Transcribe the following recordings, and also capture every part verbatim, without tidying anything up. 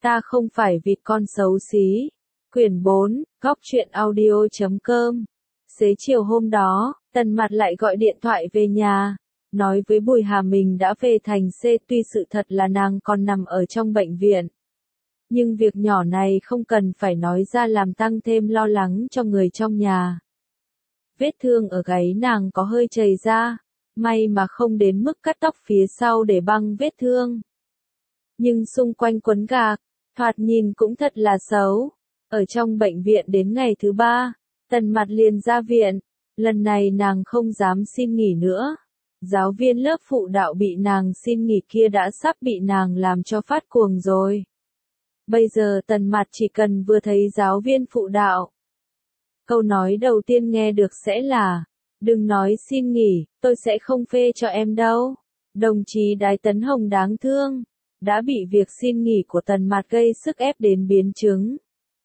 Ta không phải vịt con xấu xí. Quyển bốn, góc truyện audio chấm com. Xế chiều hôm đó, Tần Mạt lại gọi điện thoại về nhà, nói với Bùi Hà mình đã về thành C, tuy sự thật là nàng còn nằm ở trong bệnh viện. Nhưng việc nhỏ này không cần phải nói ra làm tăng thêm lo lắng cho người trong nhà. Vết thương ở gáy nàng có hơi chảy ra, may mà không đến mức cắt tóc phía sau để băng vết thương. Nhưng xung quanh quấn gạc, thoạt nhìn cũng thật là xấu. Ở trong bệnh viện đến ngày thứ ba, Tần Mạt liền ra viện, lần này nàng không dám xin nghỉ nữa. Giáo viên lớp phụ đạo bị nàng xin nghỉ kia đã sắp bị nàng làm cho phát cuồng rồi. Bây giờ Tần Mạt chỉ cần vừa thấy giáo viên phụ đạo. Câu nói đầu tiên nghe được sẽ là, đừng nói xin nghỉ, tôi sẽ không phê cho em đâu. Đồng chí Đái Tấn Hồng đáng thương, đã bị việc xin nghỉ của Tần Mạt gây sức ép đến biến chứng.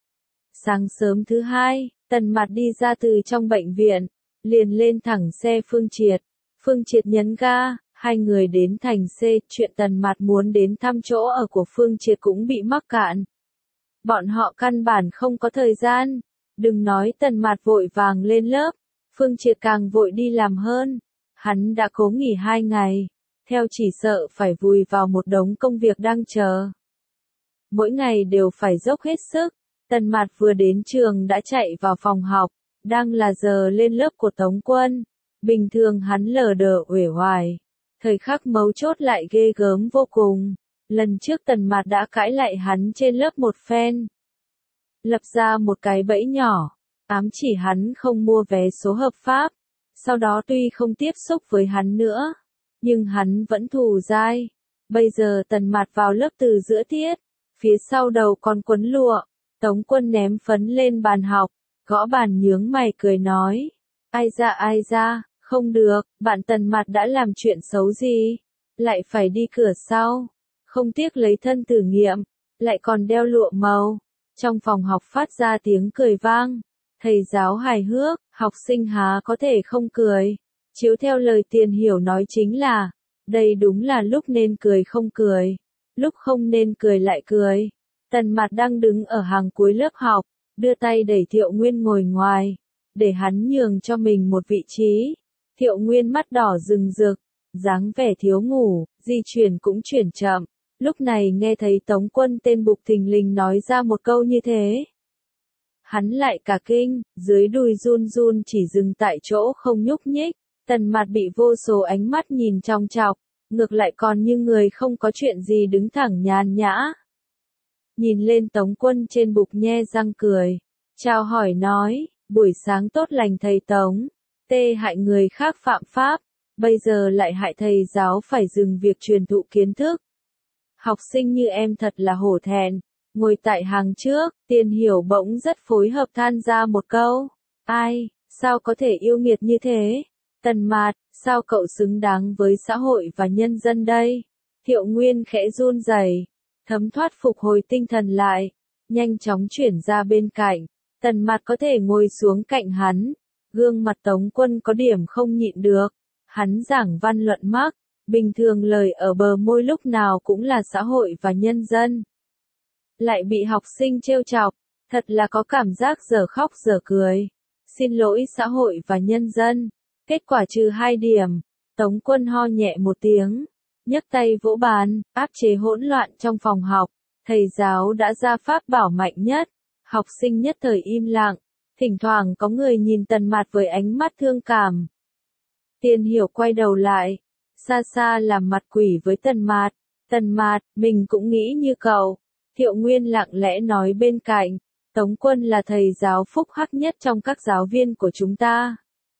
Sáng sớm thứ hai, Tần Mạt đi ra từ trong bệnh viện, liền lên thẳng xe Phương Triệt. Phương Triệt nhấn ga, hai người đến thành C, chuyện Tần Mạt muốn đến thăm chỗ ở của Phương Triệt cũng bị mắc cạn. Bọn họ căn bản không có thời gian, đừng nói Tần Mạt vội vàng lên lớp, Phương Triệt càng vội đi làm hơn. Hắn đã cố nghỉ hai ngày, theo chỉ sợ phải vùi vào một đống công việc đang chờ. Mỗi ngày đều phải dốc hết sức. Tần Mạt vừa đến trường đã chạy vào phòng học, đang là giờ lên lớp của Tống Quân. Bình thường hắn lờ đờ uể oải, thời khắc mấu chốt lại ghê gớm vô cùng. Lần trước Tần Mạt đã cãi lại hắn trên lớp một phen, lập ra một cái bẫy nhỏ, ám chỉ hắn không mua vé số hợp pháp. Sau đó tuy không tiếp xúc với hắn nữa, nhưng hắn vẫn thù dai. Bây giờ Tần Mạt vào lớp từ giữa tiết, phía sau đầu còn quấn lụa. Tống Quân ném phấn lên bàn học, gõ bàn nhướng mày cười nói, ai ra ai ra, không được, bạn Tần Mạt đã làm chuyện xấu gì, lại phải đi cửa sau, không tiếc lấy thân thử nghiệm, lại còn đeo lụa màu. Trong phòng học phát ra tiếng cười vang, thầy giáo hài hước, học sinh há có thể không cười. Chiếu theo lời Tiền Hiểu nói chính là, đây đúng là lúc nên cười không cười, lúc không nên cười lại cười. Tần Mạt đang đứng ở hàng cuối lớp học, đưa tay đẩy Thiệu Nguyên ngồi ngoài, để hắn nhường cho mình một vị trí. Thiệu Nguyên mắt đỏ rừng rực, dáng vẻ thiếu ngủ, di chuyển cũng chuyển chậm. Lúc này nghe thấy Tống Quân tên bục thình lình nói ra một câu như thế. Hắn lại cả kinh, dưới đùi run run chỉ dừng tại chỗ không nhúc nhích. Tần Mạt bị vô số ánh mắt nhìn chòng chọc, ngược lại còn như người không có chuyện gì đứng thẳng nhàn nhã. Nhìn lên Tống Quân trên bục nhe răng cười, chào hỏi nói, buổi sáng tốt lành thầy Tống, tê hại người khác phạm pháp, bây giờ lại hại thầy giáo phải dừng việc truyền thụ kiến thức. Học sinh như em thật là hổ thẹn. Ngồi tại hàng trước, Tiền Hiểu bỗng rất phối hợp than ra một câu, ai, sao có thể yêu nghiệt như thế? Tần Mạt, sao cậu xứng đáng với xã hội và nhân dân đây? Thiệu Nguyên khẽ run rẩy, thấm thoát phục hồi tinh thần lại, nhanh chóng chuyển ra bên cạnh. Tần Mạt có thể ngồi xuống cạnh hắn, gương mặt Tống Quân có điểm không nhịn được. Hắn giảng văn luận mắc, bình thường lời ở bờ môi lúc nào cũng là xã hội và nhân dân. Lại bị học sinh trêu chọc, thật là có cảm giác dở khóc dở cười. Xin lỗi xã hội và nhân dân. Kết quả trừ hai điểm. Tống Quân ho nhẹ một tiếng, nhấc tay vỗ bàn, áp chế hỗn loạn trong phòng học. Thầy giáo đã ra pháp bảo mạnh nhất, học sinh nhất thời im lặng, thỉnh thoảng có người nhìn Tần Mạt với ánh mắt thương cảm. Tiền Hiểu quay đầu lại, xa xa làm mặt quỷ với Tần Mạt. Tần Mạt, mình cũng nghĩ như cậu. Thiệu Nguyên lặng lẽ nói bên cạnh, Tống Quân là thầy giáo phúc hắc nhất trong các giáo viên của chúng ta.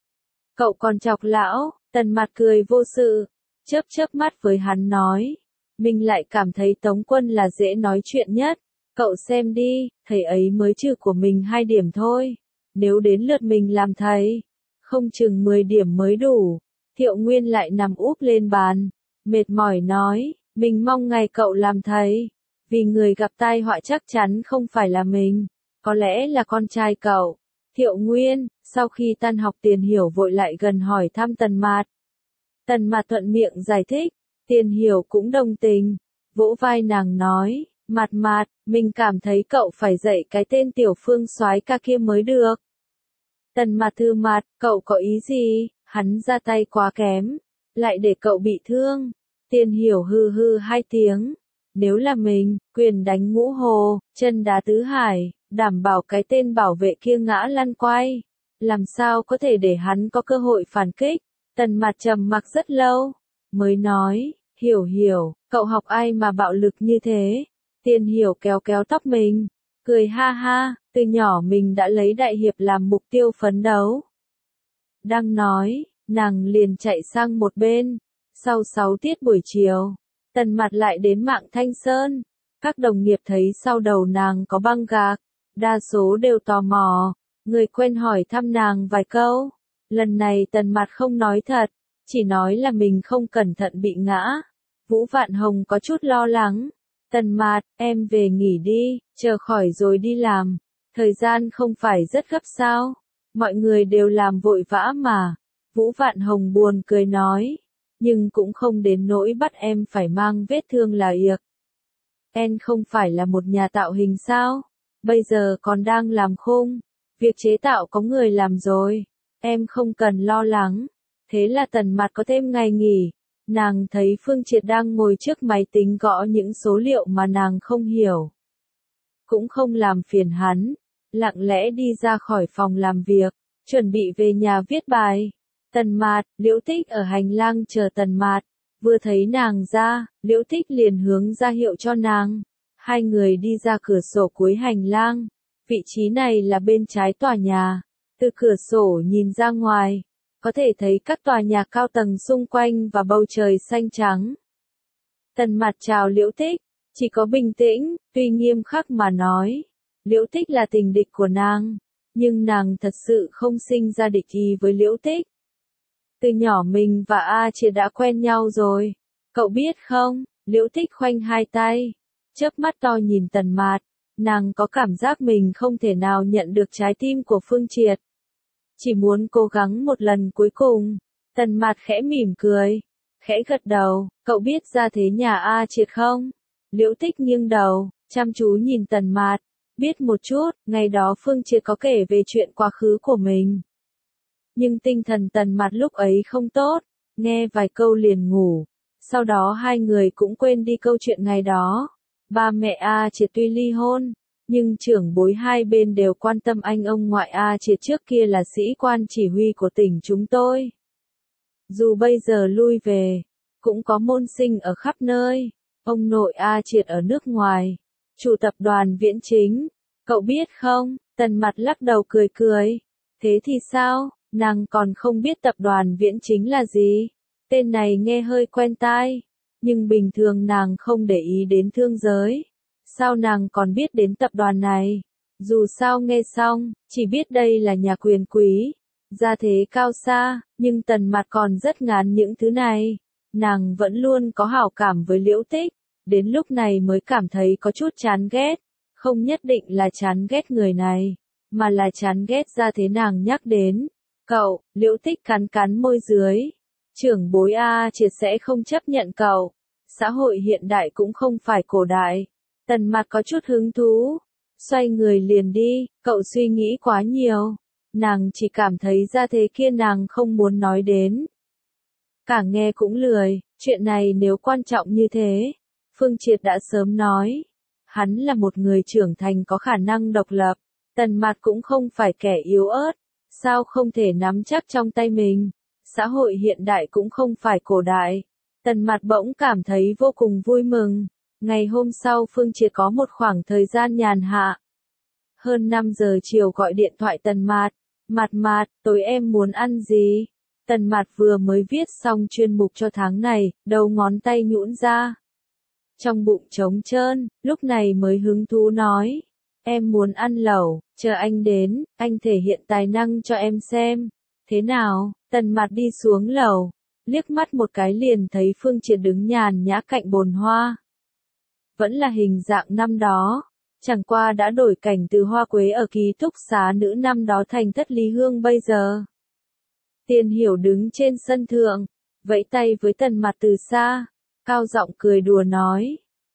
Cậu còn chọc lão? Tần Mạt cười vô sự, chớp chớp mắt với hắn nói, mình lại cảm thấy Tống Quân là dễ nói chuyện nhất. Cậu xem đi, thầy ấy mới trừ của mình hai điểm thôi. Nếu đến lượt mình làm thầy, không chừng mười điểm mới đủ. Thiệu Nguyên lại nằm úp lên bàn, mệt mỏi nói, mình mong ngày cậu làm thầy, vì người gặp tai họa chắc chắn không phải là mình, có lẽ là con trai cậu. Thiệu Nguyên, sau khi tan học Tiền Hiểu vội lại gần hỏi thăm Tần Mạt. Tần Mạt thuận miệng giải thích, Tiền Hiểu cũng đồng tình, vỗ vai nàng nói, Mạt mạt, mình cảm thấy cậu phải dạy cái tên tiểu phương soái ca kia mới được. Tần Mạt thư mặt, cậu có ý gì, hắn ra tay quá kém, lại để cậu bị thương. Tiền Hiểu hừ hừ hai tiếng. Nếu là mình, quyền đánh ngũ hồ, chân đá tứ hải, đảm bảo cái tên bảo vệ kia ngã lăn quay. Làm sao có thể để hắn có cơ hội phản kích? Tần Mạt trầm mặc rất lâu, mới nói, Hiểu Hiểu, cậu học ai mà bạo lực như thế? Tiền Hiểu kéo kéo tóc mình, cười ha ha, từ nhỏ mình đã lấy đại hiệp làm mục tiêu phấn đấu. Đang nói, nàng liền chạy sang một bên. Sau sáu tiết buổi chiều, Tần Mạt lại đến Mạng Thanh Sơn. Các đồng nghiệp thấy sau đầu nàng có băng gạc, đa số đều tò mò, người quen hỏi thăm nàng vài câu. Lần này Tần Mạt không nói thật, chỉ nói là mình không cẩn thận bị ngã. Vũ Vạn Hồng có chút lo lắng. Tần Mạt, em về nghỉ đi, chờ khỏi rồi đi làm. Thời gian không phải rất gấp sao? Mọi người đều làm vội vã mà. Vũ Vạn Hồng buồn cười nói. Nhưng cũng không đến nỗi bắt em phải mang vết thương là yệc. Em không phải là một nhà tạo hình sao? Bây giờ còn đang làm khung. Việc chế tạo có người làm rồi. Em không cần lo lắng. Thế là Tần Mạt có thêm ngày nghỉ. Nàng thấy Phương Triệt đang ngồi trước máy tính gõ những số liệu mà nàng không hiểu. Cũng không làm phiền hắn. Lặng lẽ đi ra khỏi phòng làm việc. Chuẩn bị về nhà viết bài. Tần Mạt, Liễu Tích ở hành lang chờ Tần Mạt. Vừa thấy nàng ra, Liễu Tích liền hướng ra hiệu cho nàng. Hai người đi ra cửa sổ cuối hành lang. Vị trí này là bên trái tòa nhà. Từ cửa sổ nhìn ra ngoài, có thể thấy các tòa nhà cao tầng xung quanh và bầu trời xanh trắng. Tần Mạt chào Liễu Tích, chỉ có bình tĩnh, tuy nghiêm khắc mà nói. Liễu Tích là tình địch của nàng, nhưng nàng thật sự không sinh ra địch ý với Liễu Tích. Từ nhỏ mình và A Triệt đã quen nhau rồi, cậu biết không? Liễu Tích khoanh hai tay, chớp mắt to nhìn Tần Mạt, nàng có cảm giác mình không thể nào nhận được trái tim của Phương Triệt. Chỉ muốn cố gắng một lần cuối cùng. Tần Mạt khẽ mỉm cười, khẽ gật đầu, cậu biết ra thế nhà A Triệt không? Liễu Tích nghiêng đầu, chăm chú nhìn Tần Mạt, biết một chút, ngày đó Phương Triệt có kể về chuyện quá khứ của mình. Nhưng tinh thần Tần Mạt lúc ấy không tốt, nghe vài câu liền ngủ. Sau đó hai người cũng quên đi câu chuyện ngày đó. Ba mẹ A Triệt tuy ly hôn, nhưng trưởng bối hai bên đều quan tâm anh ông ngoại A Triệt trước kia là sĩ quan chỉ huy của tỉnh chúng tôi. Dù bây giờ lui về, cũng có môn sinh ở khắp nơi. Ông nội A Triệt ở nước ngoài, chủ tập đoàn Viễn Chính. Cậu biết không? Tần Mạt lắc đầu cười cười. Thế thì sao? Nàng còn không biết tập đoàn Viễn Chính là gì. Tên này nghe hơi quen tai, nhưng bình thường nàng không để ý đến thương giới. Sao nàng còn biết đến tập đoàn này? Dù sao nghe xong, chỉ biết đây là nhà quyền quý, gia thế cao xa, nhưng Tần Mạt còn rất ngán những thứ này. Nàng vẫn luôn có hảo cảm với Liễu Tích, đến lúc này mới cảm thấy có chút chán ghét. Không nhất định là chán ghét người này, mà là chán ghét gia thế nàng nhắc đến. Cậu, Liễu Tích cắn cắn môi dưới. Trưởng bối A Triệt sẽ không chấp nhận cậu. Xã hội hiện đại cũng không phải cổ đại. Tần Mạt có chút hứng thú. Xoay người liền đi, cậu suy nghĩ quá nhiều. Nàng chỉ cảm thấy ra thế kia nàng không muốn nói đến. Cả nghe cũng lười, chuyện này nếu quan trọng như thế. Phương Triệt đã sớm nói. Hắn là một người trưởng thành có khả năng độc lập. Tần Mạt cũng không phải kẻ yếu ớt. Sao không thể nắm chắc trong tay mình? Xã hội hiện đại cũng không phải cổ đại. Tần Mạt bỗng cảm thấy vô cùng vui mừng. Ngày hôm sau Phương Triệt có một khoảng thời gian nhàn hạ. Hơn năm giờ chiều gọi điện thoại Tần Mạt. Mạt Mạt, tối em muốn ăn gì? Tần Mạt vừa mới viết xong chuyên mục cho tháng này, đầu ngón tay nhũn ra. Trong bụng trống trơn, lúc này mới hứng thú nói. Em muốn ăn lẩu, chờ anh đến, anh thể hiện tài năng cho em xem. Thế nào? Tần Mạt đi xuống lầu, liếc mắt một cái liền thấy Phương Triệt đứng nhàn nhã cạnh bồn hoa. Vẫn là hình dạng năm đó, chẳng qua đã đổi cảnh từ hoa quế ở ký túc xá nữ năm đó thành thất ly hương bây giờ. Tiền Hiểu đứng trên sân thượng, vẫy tay với Tần Mạt từ xa, cao giọng cười đùa nói.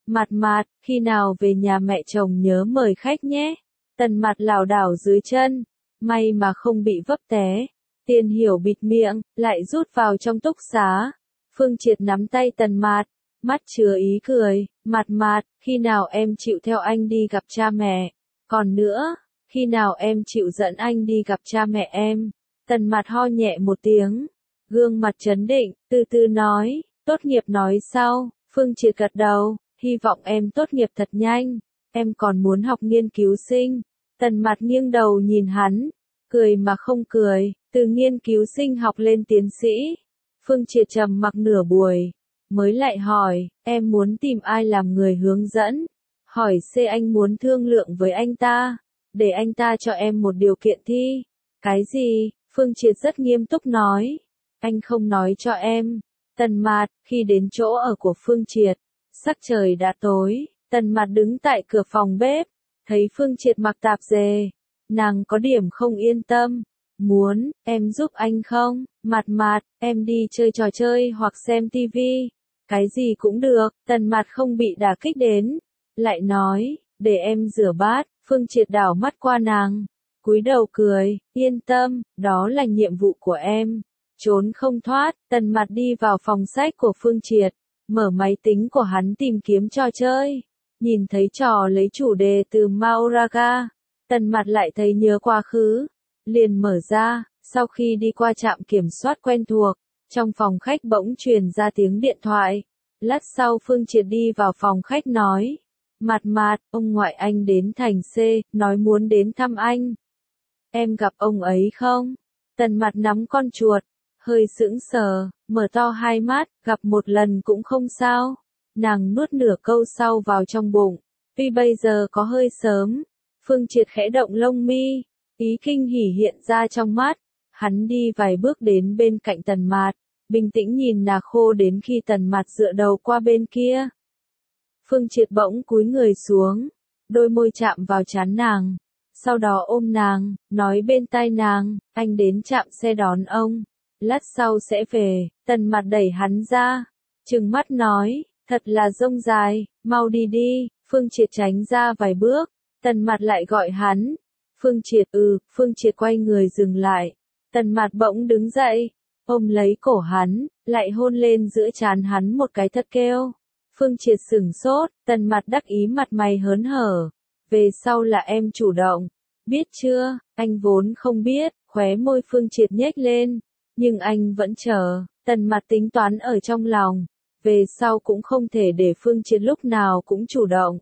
Mặt mặt, khi nào về nhà mẹ chồng nhớ mời khách nhé. Tần mặt lảo đảo dưới chân, may mà không bị vấp té. Tiền Hiểu bịt miệng, lại rút vào trong túc xá. Phương Triệt nắm tay Tần mặt, mắt chứa ý cười, mặt mặt, khi nào em chịu theo anh đi gặp cha mẹ? Còn nữa, khi nào em chịu dẫn anh đi gặp cha mẹ em? Tần mặt ho nhẹ một tiếng, gương mặt trấn định, từ từ nói, tốt nghiệp nói sau. Phương Triệt gật đầu, hy vọng em tốt nghiệp thật nhanh, em còn muốn học nghiên cứu sinh. Tần mặt nghiêng đầu nhìn hắn, cười mà không cười, từ nghiên cứu sinh học lên tiến sĩ. Phương Triệt trầm mặc nửa buổi, mới lại hỏi, em muốn tìm ai làm người hướng dẫn? Hỏi C anh muốn thương lượng với anh ta, để anh ta cho em một điều kiện thi. Cái gì? Phương Triệt rất nghiêm túc nói, anh không nói cho em. Tần mặt, khi đến chỗ ở của Phương Triệt, sắc trời đã tối, Tần mặt đứng tại cửa phòng bếp, thấy Phương Triệt mặc tạp dề, nàng có điểm không yên tâm. Muốn, em giúp anh không? Mặt mặt, em đi chơi trò chơi hoặc xem tivi. Cái gì cũng được, Tần mặt không bị đả kích đến. Lại nói, để em rửa bát. Phương Triệt đảo mắt qua nàng, cúi đầu cười, yên tâm, đó là nhiệm vụ của em. Trốn không thoát. Tần mặt đi vào phòng sách của Phương Triệt, mở máy tính của hắn tìm kiếm trò chơi. Nhìn thấy trò lấy chủ đề từ Mauraga, Tần mặt lại thấy nhớ quá khứ, liền mở ra. Sau khi đi qua trạm kiểm soát quen thuộc, trong phòng khách bỗng truyền ra tiếng điện thoại. Lát sau Phương Triệt đi vào phòng khách nói, mặt mặt, ông ngoại anh đến thành C, nói muốn đến thăm anh. Em gặp ông ấy không? Tần mặt nắm con chuột, hơi sững sờ, mở to hai mắt, gặp một lần cũng không sao. Nàng nuốt nửa câu sau vào trong bụng, tuy bây giờ có hơi sớm. Phương Triệt khẽ động lông mi, ý kinh hỉ hiện ra trong mắt. Hắn đi vài bước đến bên cạnh Tần mặt, bình tĩnh nhìn nàng khô đến khi Tần mặt dựa đầu qua bên kia. Phương Triệt bỗng cúi người xuống, đôi môi chạm vào trán nàng, sau đó ôm nàng, nói bên tai nàng, anh đến trạm xe đón ông, lát sau sẽ về. Tần mặt đẩy hắn ra, trừng mắt nói, thật là rông dài, mau đi đi. Phương Triệt tránh ra vài bước, Tần mặt lại gọi hắn. Phương Triệt, ừ. Phương Triệt quay người dừng lại, Tần mặt bỗng đứng dậy, ôm lấy cổ hắn, lại hôn lên giữa trán hắn một cái thật kêu. Phương Triệt sửng sốt, Tần mặt đắc ý mặt mày hớn hở, về sau là em chủ động, biết chưa? Anh vốn không biết. Khóe môi Phương Triệt nhếch lên, nhưng anh vẫn chờ. Tần mặt tính toán ở trong lòng, về sau cũng không thể để Phương Triệt lúc nào cũng chủ động.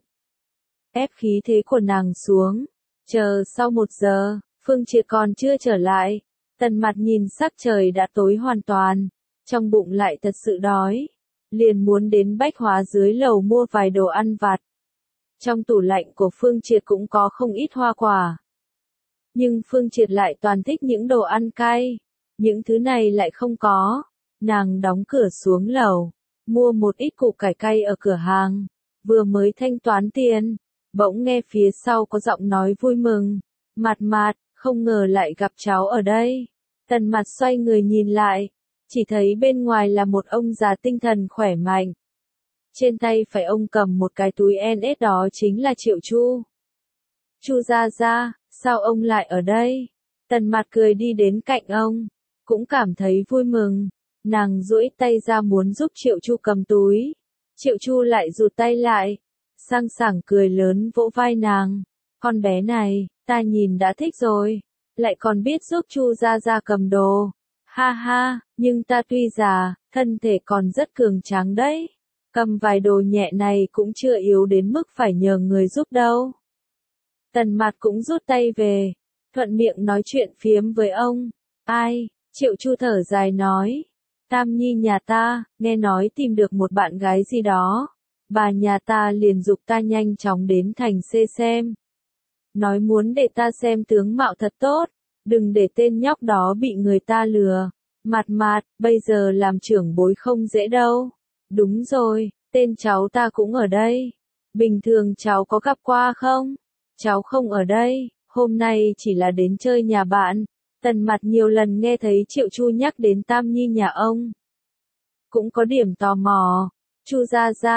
Ép khí thế của nàng xuống, chờ sau một giờ, Phương Triệt còn chưa trở lại. Tần mặt nhìn sắc trời đã tối hoàn toàn, trong bụng lại thật sự đói, liền muốn đến bách hóa dưới lầu mua vài đồ ăn vặt. Trong tủ lạnh của Phương Triệt cũng có không ít hoa quả, nhưng Phương Triệt lại toàn thích những đồ ăn cay, những thứ này lại không có. Nàng đóng cửa xuống lầu, mua một ít củ cải cay ở cửa hàng, vừa mới thanh toán tiền, bỗng nghe phía sau có giọng nói vui mừng, mặt mặt, không ngờ lại gặp cháu ở đây. Tần mặt xoay người nhìn lại, chỉ thấy bên ngoài là một ông già tinh thần khỏe mạnh. Trên tay phải ông cầm một cái túi en ét, đó chính là Triệu Chu. Chu gia gia, sao ông lại ở đây? Tần mặt cười đi đến cạnh ông, cũng cảm thấy vui mừng. Nàng duỗi tay ra muốn giúp Triệu Chu cầm túi. Triệu Chu lại rụt tay lại, sang sảng cười lớn vỗ vai nàng. Con bé này, ta nhìn đã thích rồi, lại còn biết giúp Chu gia gia cầm đồ. Ha ha, nhưng ta tuy già, thân thể còn rất cường tráng đấy. Cầm vài đồ nhẹ này cũng chưa yếu đến mức phải nhờ người giúp đâu. Tần mặt cũng rút tay về, thuận miệng nói chuyện phiếm với ông. Ai? Triệu Chu thở dài nói. Tam Nhi nhà ta, nghe nói tìm được một bạn gái gì đó. Bà nhà ta liền giục ta nhanh chóng đến thành C xem. Nói muốn để ta xem tướng mạo thật tốt, đừng để tên nhóc đó bị người ta lừa. Mặt mặt, bây giờ làm trưởng bối không dễ đâu. Đúng rồi, tên cháu ta cũng ở đây. Bình thường cháu có gặp qua không? Cháu không ở đây, hôm nay chỉ là đến chơi nhà bạn. Tần mặt nhiều lần nghe thấy Triệu Chu nhắc đến Tam Nhi nhà ông, cũng có điểm tò mò. Chu gia gia,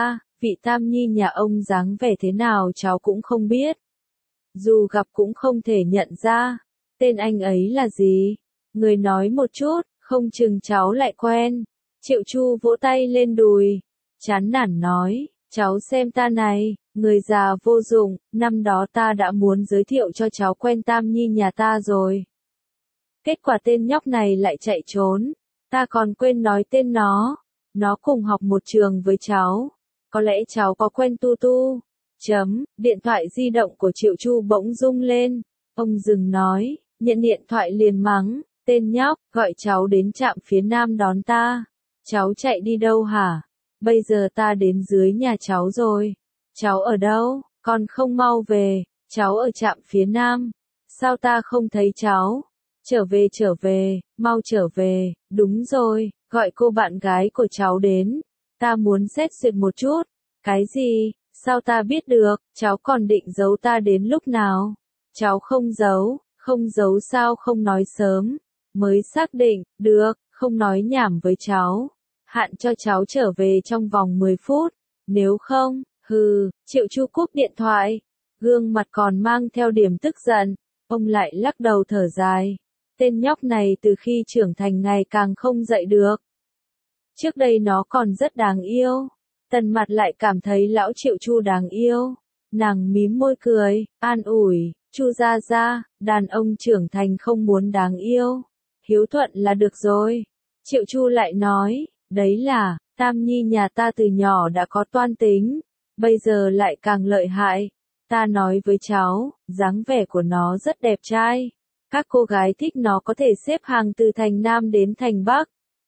vị Tam Nhi nhà ông dáng vẻ thế nào cháu cũng không biết. Dù gặp cũng không thể nhận ra. Tên anh ấy là gì? Người nói một chút, không chừng cháu lại quen. Triệu Chu vỗ tay lên đùi. Chán nản nói, cháu xem ta này, người già vô dụng, năm đó ta đã muốn giới thiệu cho cháu quen Tam Nhi nhà ta rồi. Kết quả tên nhóc này lại chạy trốn. Ta còn quên nói tên nó. Nó cùng học một trường với cháu. Có lẽ cháu có quen Tu Tu. Chấm, điện thoại di động của Triệu Chu bỗng rung lên. Ông dừng nói, nhận điện thoại liền mắng, tên nhóc, gọi cháu đến trạm phía nam đón ta. Cháu chạy đi đâu hả? Bây giờ ta đến dưới nhà cháu rồi. Cháu ở đâu? Con không mau về, cháu ở trạm phía nam. Sao ta không thấy cháu? Trở về trở về, mau trở về, đúng rồi, gọi cô bạn gái của cháu đến. Ta muốn xét duyệt một chút. Cái gì? Sao ta biết được, cháu còn định giấu ta đến lúc nào? Cháu không giấu, không giấu sao không nói sớm? Mới xác định, được, không nói nhảm với cháu. Hạn cho cháu trở về trong vòng mười phút. Nếu không, hừ, Triệu Chu cúp điện thoại. Gương mặt còn mang theo điểm tức giận. Ông lại lắc đầu thở dài. Tên nhóc này từ khi trưởng thành ngày càng không dậy được. Trước đây nó còn rất đáng yêu. Tần Mặt lại cảm thấy lão Triệu Chu đáng yêu. Nàng mím môi cười, an ủi, Chu gia gia, đàn ông trưởng thành không muốn đáng yêu. Hiếu thuận là được rồi. Triệu Chu lại nói, đấy là, Tam Nhi nhà ta từ nhỏ đã có toan tính. Bây giờ lại càng lợi hại. Ta nói với cháu, dáng vẻ của nó rất đẹp trai. Các cô gái thích nó có thể xếp hàng từ thành Nam đến thành Bắc.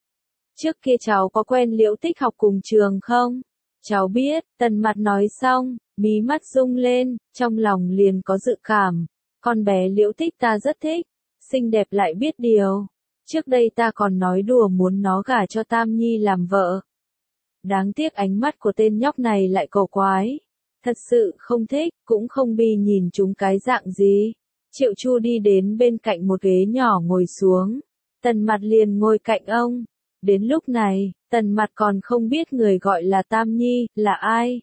Trước kia cháu có quen Liễu Tích học cùng trường không? Cháu biết, Tần Mặt nói xong, mí mắt rung lên, trong lòng liền có dự cảm. Con bé Liễu Tích ta rất thích, xinh đẹp lại biết điều. Trước đây ta còn nói đùa muốn nó gả cho Tam Nhi làm vợ. Đáng tiếc ánh mắt của tên nhóc này lại cổ quái. Thật sự không thích, cũng không bi nhìn chúng cái dạng gì. Triệu Chu đi đến bên cạnh một ghế nhỏ ngồi xuống. Tần Mặt liền ngồi cạnh ông. Đến lúc này, Tần Mặt còn không biết người gọi là Tam Nhi là ai.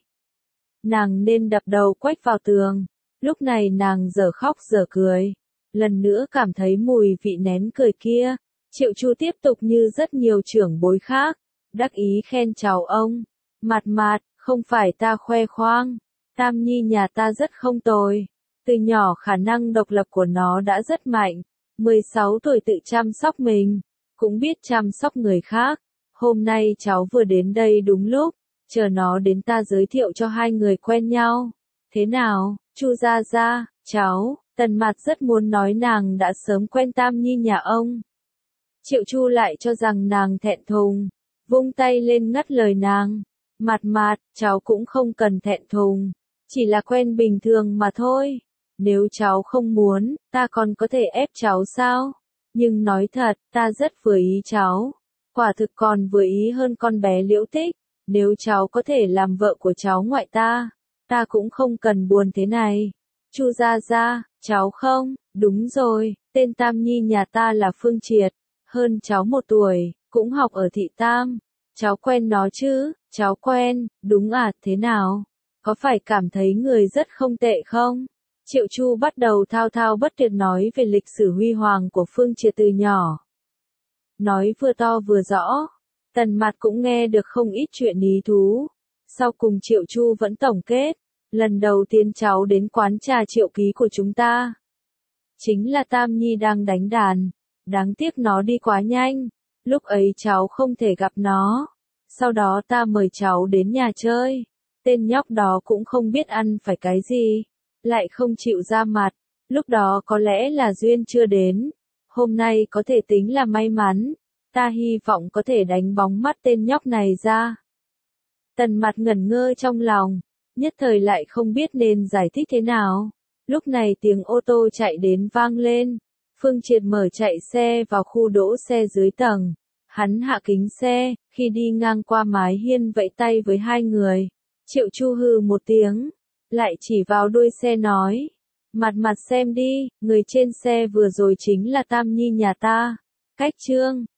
Nàng nên đập đầu quách vào tường. Lúc này nàng dở khóc dở cười. Lần nữa cảm thấy mùi vị nén cười kia. Triệu Chu tiếp tục như rất nhiều trưởng bối khác. Đắc ý khen chào ông. Mặt Mặt, không phải ta khoe khoang. Tam Nhi nhà ta rất không tồi. Từ nhỏ khả năng độc lập của nó đã rất mạnh. mười sáu tuổi tự chăm sóc mình. Cũng biết chăm sóc người khác. Hôm nay cháu vừa đến đây đúng lúc. Chờ nó đến ta giới thiệu cho hai người quen nhau. Thế nào, Chu gia gia, cháu, Tần Mặt rất muốn nói nàng đã sớm quen Tam Nhi nhà ông. Triệu Chu lại cho rằng nàng thẹn thùng. Vung tay lên ngắt lời nàng. Mặt Mặt, cháu cũng không cần thẹn thùng. Chỉ là quen bình thường mà thôi. Nếu cháu không muốn, ta còn có thể ép cháu sao? Nhưng nói thật, ta rất vừa ý cháu. Quả thực còn vừa ý hơn con bé Liễu Tích. Nếu cháu có thể làm vợ của cháu ngoại ta, ta cũng không cần buồn thế này. Chu gia gia, cháu không, đúng rồi, tên Tam Nhi nhà ta là Phương Triệt, hơn cháu một tuổi, cũng học ở thị Tam. Cháu quen nó chứ? Cháu quen, đúng à, thế nào? Có phải cảm thấy người rất không tệ không? Triệu Chu bắt đầu thao thao bất tuyệt nói về lịch sử huy hoàng của Phương Triệt từ nhỏ. Nói vừa to vừa rõ. Tần Mặt cũng nghe được không ít chuyện lý thú. Sau cùng Triệu Chu vẫn tổng kết. Lần đầu tiên cháu đến quán trà Triệu Ký của chúng ta. Chính là Tam Nhi đang đánh đàn. Đáng tiếc nó đi quá nhanh. Lúc ấy cháu không thể gặp nó. Sau đó ta mời cháu đến nhà chơi. Tên nhóc đó cũng không biết ăn phải cái gì. Lại không chịu ra mặt. Lúc đó có lẽ là duyên chưa đến. Hôm nay có thể tính là may mắn. Ta hy vọng có thể đánh bóng mắt tên nhóc này ra. Tần Mặt ngẩn ngơ trong lòng. Nhất thời lại không biết nên giải thích thế nào. Lúc này tiếng ô tô chạy đến vang lên. Phương Triệt mở chạy xe vào khu đỗ xe dưới tầng. Hắn hạ kính xe, khi đi ngang qua mái hiên vẫy tay với hai người. Triệu Chu hừ một tiếng, lại chỉ vào đuôi xe nói. Mặt Mặt xem đi, người trên xe vừa rồi chính là Tam Nhi nhà ta. Cách Trương,